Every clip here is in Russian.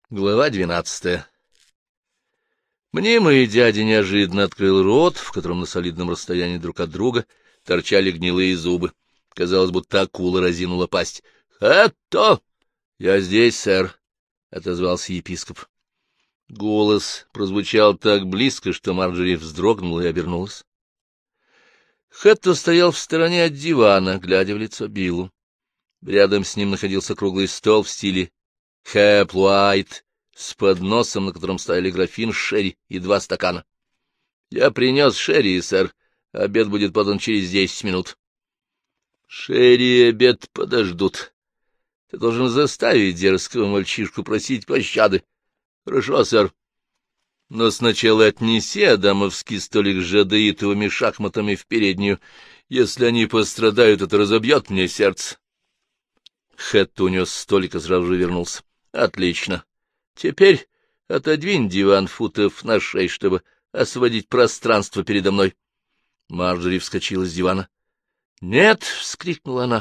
Глава 12. Мнимый дядя неожиданно открыл рот, в котором на солидном расстоянии друг от друга торчали гнилые зубы. Казалось, будто акула разинула пасть. — Это? — Я здесь, сэр, — отозвался епископ. Голос прозвучал так близко, что Марджори вздрогнула и обернулась. Хэтто стоял в стороне от дивана, глядя в лицо Биллу. Рядом с ним находился круглый стол в стиле Хэп-Уайт с подносом, на котором стояли графин шерри и 2 стакана. — Я принес шерри, сэр. Обед будет подан через 10 минут. — Шерри и обед подождут. Ты должен заставить дерзкого мальчишку просить пощады. — Хорошо, сэр. Но сначала отнеси адамовский столик с жадеитовыми шахматами в переднюю. Если они пострадают, это разобьет мне сердце. Хэт унес столик и сразу же вернулся. — Отлично. Теперь отодвинь диван футов на 6, чтобы освободить пространство передо мной. Марджори вскочила с дивана. — Нет! — вскрикнула она.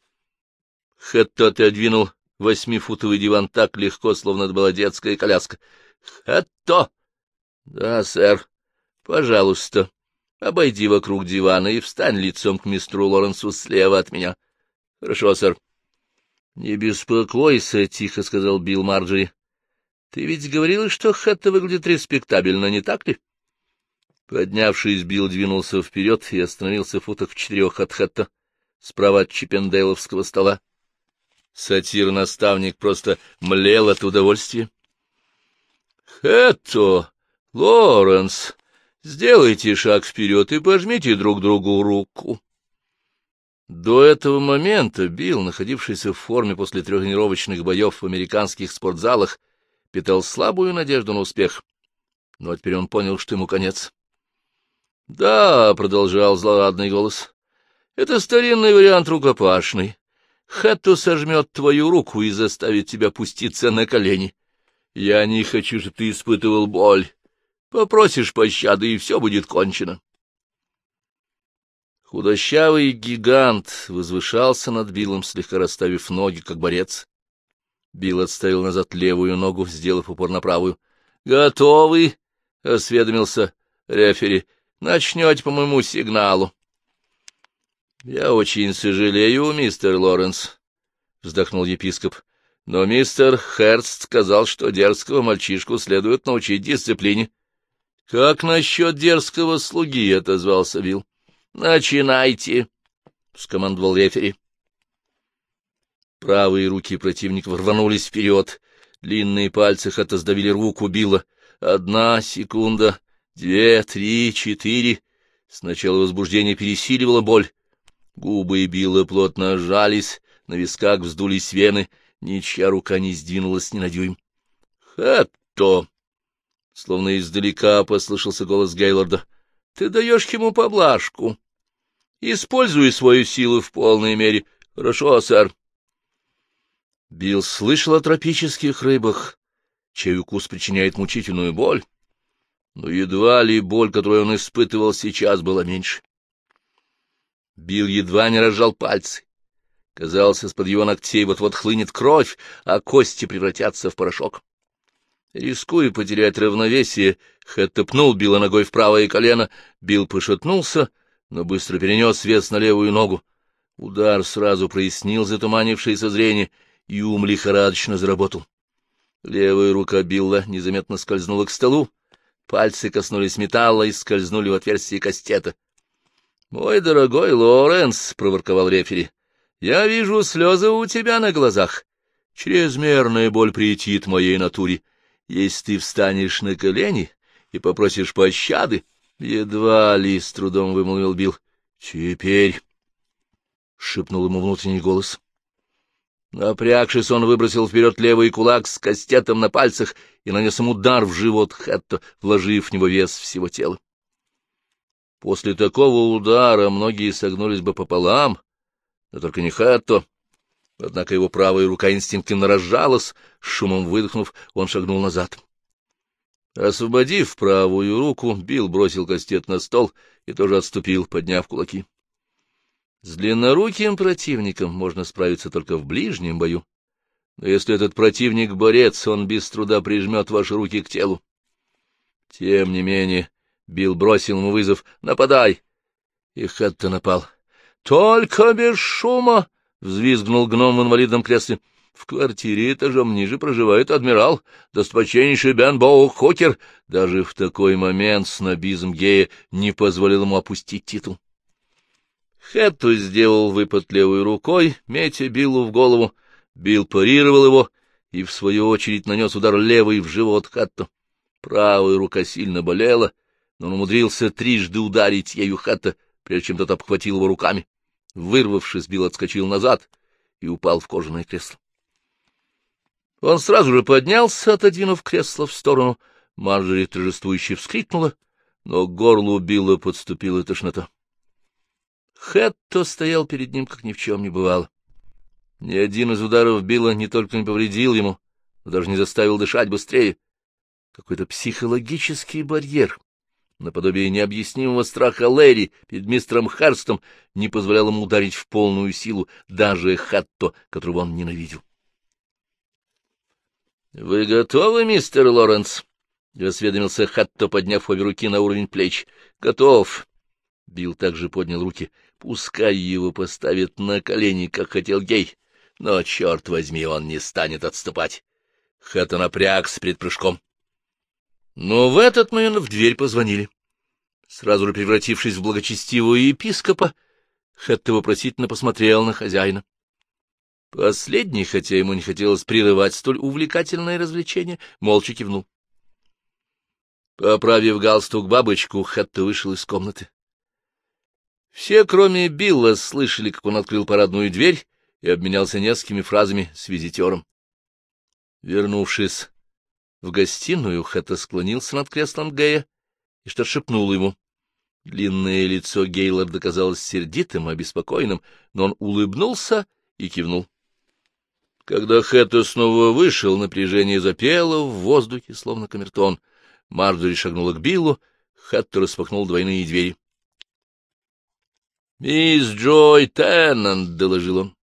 Хэт отодвинул 8-футовый диван так легко, словно это была детская коляска. — Хэтто! — Да, сэр. — Пожалуйста, обойди вокруг дивана и встань лицом к мистеру Лоренсу слева от меня. — Хорошо, сэр. — Не беспокойся, — тихо сказал Билл Марджори. — Ты ведь говорила, что Хэтто выглядит респектабельно, не так ли? Поднявшись, Билл двинулся вперед и остановился в футах в 4 от Хэтто, справа от чиппендейловского стола. Сатир-наставник просто млел от удовольствия. — Хэтто, Лоренс, сделайте шаг вперед и пожмите друг другу руку. До этого момента Билл, находившийся в форме после тренировочных боев в американских спортзалах, питал слабую надежду на успех. Но теперь он понял, что ему конец. — Да, — продолжал злорадный голос, — это старинный вариант рукопашный. Хэтто сожмет твою руку и заставит тебя пуститься на колени. Я не хочу, чтобы ты испытывал боль. Попросишь пощады, и все будет кончено. Худощавый гигант возвышался над Биллом, слегка расставив ноги, как борец. Билл отставил назад левую ногу, сделав упор на правую. — Готовы? — осведомился рефери. — Начнете по моему сигналу. — Я очень сожалею, мистер Лоренс, — вздохнул епископ, — но мистер Херст сказал, что дерзкого мальчишку следует научить дисциплине. — Как насчет дерзкого слуги? — отозвался Билл. — Начинайте, — скомандовал рефери. Правые руки противников рванулись вперед. Длинные пальцы Хэтто сдавили руку Билла. 1 секунда, 2, 3, 4. Сначала возбуждение пересиливало боль. Губы Билла плотно сжались, на висках вздулись вены, ничья рука не сдвинулась ни на дюйм. — Хэтто! — словно издалека послышался голос Гейлорда. — Ты даешь ему поблажку. Используй свою силу в полной мере. — Хорошо, сэр. Билл слышал о тропических рыбах, чей укус причиняет мучительную боль, но едва ли боль, которую он испытывал сейчас, была меньше. Билл едва не разжал пальцы. Казалось, из-под его ногтей вот-вот хлынет кровь, а кости превратятся в порошок. Рискуя потерять равновесие, Хэтто пнул Билла ногой в правое колено. Билл пошатнулся, но быстро перенес вес на левую ногу. Удар сразу прояснил затуманившееся зрение, и ум лихорадочно заработал. Левая рука Билла незаметно скользнула к столу, пальцы коснулись металла и скользнули в отверстие кастета. — Мой дорогой Лоренс, — проворковал рефери, — я вижу слезы у тебя на глазах. Чрезмерная боль претит моей натуре. Если ты встанешь на колени и попросишь пощады... — Едва ли, — с трудом вымолвил Билл. — Теперь... — шепнул ему внутренний голос. Напрягшись, он выбросил вперед левый кулак с кастетом на пальцах и нанес ему удар в живот Хэтто, вложив в него вес всего тела. После такого удара многие согнулись бы пополам, но только не Хэтто. Однако его правая рука инстинктивно разжалась, шумом выдохнув, он шагнул назад. Освободив правую руку, Билл бросил кастет на стол и тоже отступил, подняв кулаки. С длинноруким противником можно справиться только в ближнем бою. Но если этот противник борец, он без труда прижмет ваши руки к телу. Тем не менее, Билл бросил ему вызов: «Нападай!» И Хэтто напал. «Только без шума!» — взвизгнул гном в инвалидном кресле. «В квартире этажом ниже проживает адмирал, достопочтеннейший Бен Боу-Хокер». Даже в такой момент снобизм гея не позволил ему опустить титул. Хэтто сделал выпад левой рукой, метя Биллу в голову. Билл парировал его и, в свою очередь, нанес удар левой в живот Хэтто. Правая рука сильно болела, но он умудрился трижды ударить ею Хэтто, прежде чем тот обхватил его руками. Вырвавшись, Билл отскочил назад и упал в кожаное кресло. Он сразу же поднялся, отодвинув кресло в сторону. Марджори торжествующе вскрикнула, но к горлу Билла подступила тошнота. Хэтто стоял перед ним, как ни в чем не бывало. Ни один из ударов Билла не только не повредил ему, но даже не заставил дышать быстрее. Какой-то психологический барьер, наподобие необъяснимого страха Лэри перед мистером Харстом, не позволял ему ударить в полную силу даже Хэтто, которого он ненавидел. — Вы готовы, мистер Лоренс? — осведомился Хэтто, подняв обе руки на уровень плеч. — Готов. Билл также поднял руки. Пускай его поставят на колени, как хотел гей, но, черт возьми, он не станет отступать. Хэтто напрягся перед прыжком. Но в этот момент в дверь позвонили. Сразу же превратившись в благочестивого епископа, Хэтто вопросительно посмотрел на хозяина. Последний, хотя ему не хотелось прерывать столь увлекательное развлечение, молча кивнул. Поправив галстук-бабочку, Хэтто вышел из комнаты. Все, кроме Билла, слышали, как он открыл парадную дверь и обменялся несколькими фразами с визитером. Вернувшись в гостиную, Хэтто склонился над креслом Гея и что-то шепнул ему. Длинное лицо Гейлорда казалось сердитым, обеспокоенным, но он улыбнулся и кивнул. Когда Хэтто снова вышел, напряжение запело в воздухе, словно камертон. Марджори шагнула к Биллу, Хэтто распахнул двойные двери. — Мисс Джой Теннант, — доложил он.